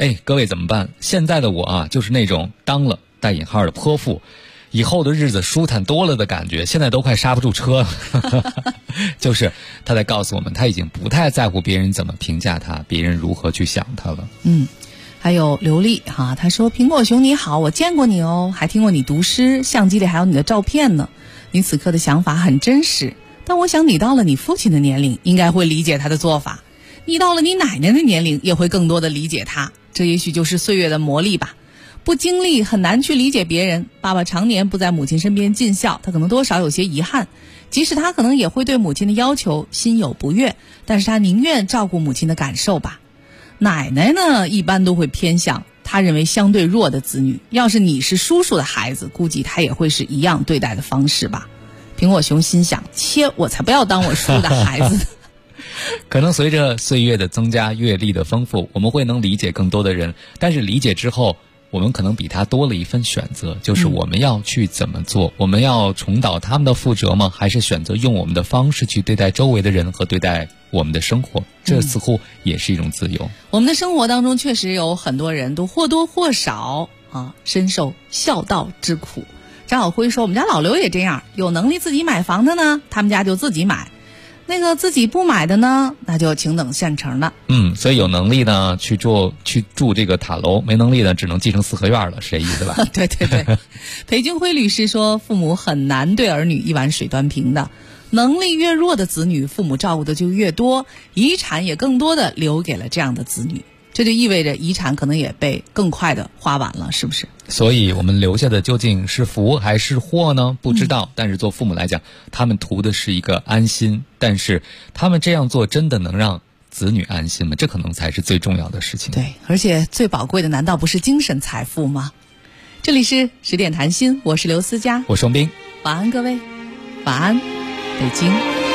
各位怎么办？现在的我啊，就是那种当了带引号的泼妇，以后的日子舒坦多了的感觉，现在都快刹不住车了。就是他在告诉我们，他已经不太在乎别人怎么评价他，别人如何去想他了。 还有刘丽哈，他说：“苹果熊你好，我见过你哦，还听过你读诗，相机里还有你的照片呢。你此刻的想法很真实，但我想你到了你父亲的年龄，应该会理解他的做法。你到了你奶奶的年龄，也会更多的理解他。这也许就是岁月的磨砺吧。不经历很难去理解别人。爸爸常年不在母亲身边尽孝，他可能多少有些遗憾。即使他可能也会对母亲的要求心有不悦，但是他宁愿照顾母亲的感受吧。奶奶呢，一般都会偏向他认为相对弱的子女。要是你是叔叔的孩子，估计他也会是一样对待的方式吧。”苹果熊心想：切，我才不要当我叔的孩子。 可能随着岁月的增加，阅历的丰富，我们会能理解更多的人，但是理解之后，我们可能比他多了一份选择，就是我们要去怎么做。我们要重蹈他们的覆辙吗？还是选择用我们的方式去对待周围的人和对待我们的生活？这似乎也是一种自由。 我们的生活当中确实有很多人都或多或少深受孝道之苦。张晓辉说，我们家老刘也这样，有能力自己买房的呢，他们家就自己买，那个自己不买的呢，那就请等现成的。 所以有能力呢去住这个塔楼，没能力呢只能继承四合院了，是这意思吧？ 对对对。裴军辉律师说，父母很难对儿女一碗水端平的，能力越弱的子女，父母照顾的就越多，遗产也更多的留给了这样的子女。这就意味着遗产可能也被更快的花完了，是不是？ 所以我们留下的究竟是福还是祸呢？不知道。但是做父母来讲，他们图的是一个安心，但是他们这样做真的能让子女安心吗？这可能才是最重要的事情。 对，而且最宝贵的难道不是精神财富吗？这里是10点谈心，我是刘思佳， 我是王斌。 晚安各位，晚安北京。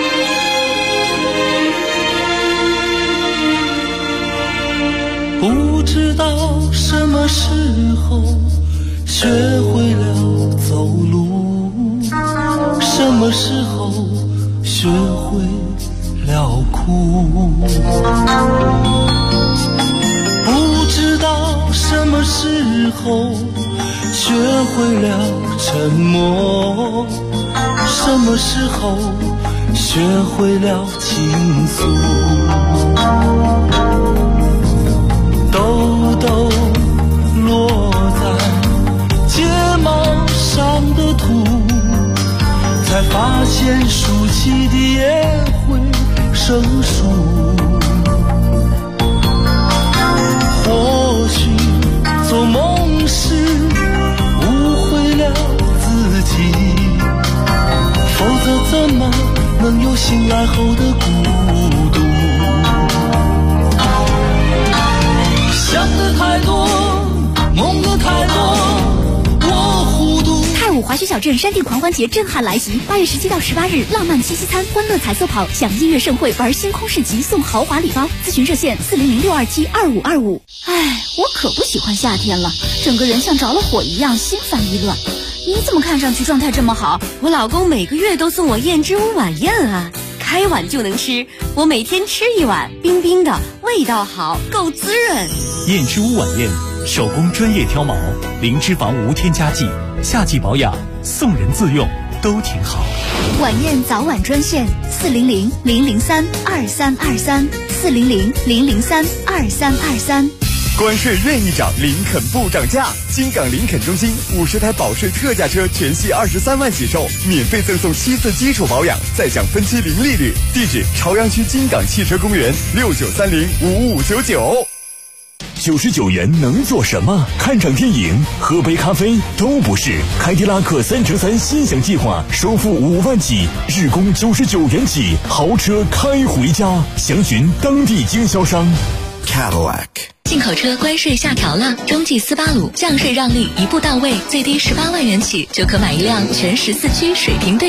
不知道什么时候学会了走路，什么时候学会了哭，不知道什么时候学会了沉默，什么时候学会了倾诉。豆豆落在睫毛上的土，才发现竖起的也会生疏。或许做梦时误会了自己，否则怎么能有醒来后的孤独。想的太多，梦的太多，我糊涂。 太武滑雪小镇山地狂欢节震撼来袭，8月17到18日，浪漫七夕餐、欢乐彩色跑、享音乐盛会、玩星空市集、送豪华礼包。咨询热线400-627-2525。哎，我可不喜欢夏天了，整个人像着了火一样，心烦意乱。你怎么看上去状态这么好？ 我老公每个月都送我燕之屋晚宴啊，开碗就能吃，我每天吃一碗，冰冰的，味道好，够滋润。 燕之屋晚宴，手工专业挑毛，零脂肪无添加剂，夏季保养，送人自用，都挺好。 晚宴早晚专线400-003-2323，400-003-2323。 关税任意涨，林肯不涨价。京港林肯中心50台保税特价车全系23万起售，免费赠送7次基础保养，再享分期零利率。地址：朝阳区京港汽车公园，6930-5599。 99元能做什么？看场电影、喝杯咖啡都不是。凯迪拉克3乘3心享计划，首付5万起，日供99元起，豪车开回家。详询当地经销商。 Cadillac。 进口车关税下调了，中继斯巴鲁降税让利一步到位，最低18万元起就可买一辆全14驱水平对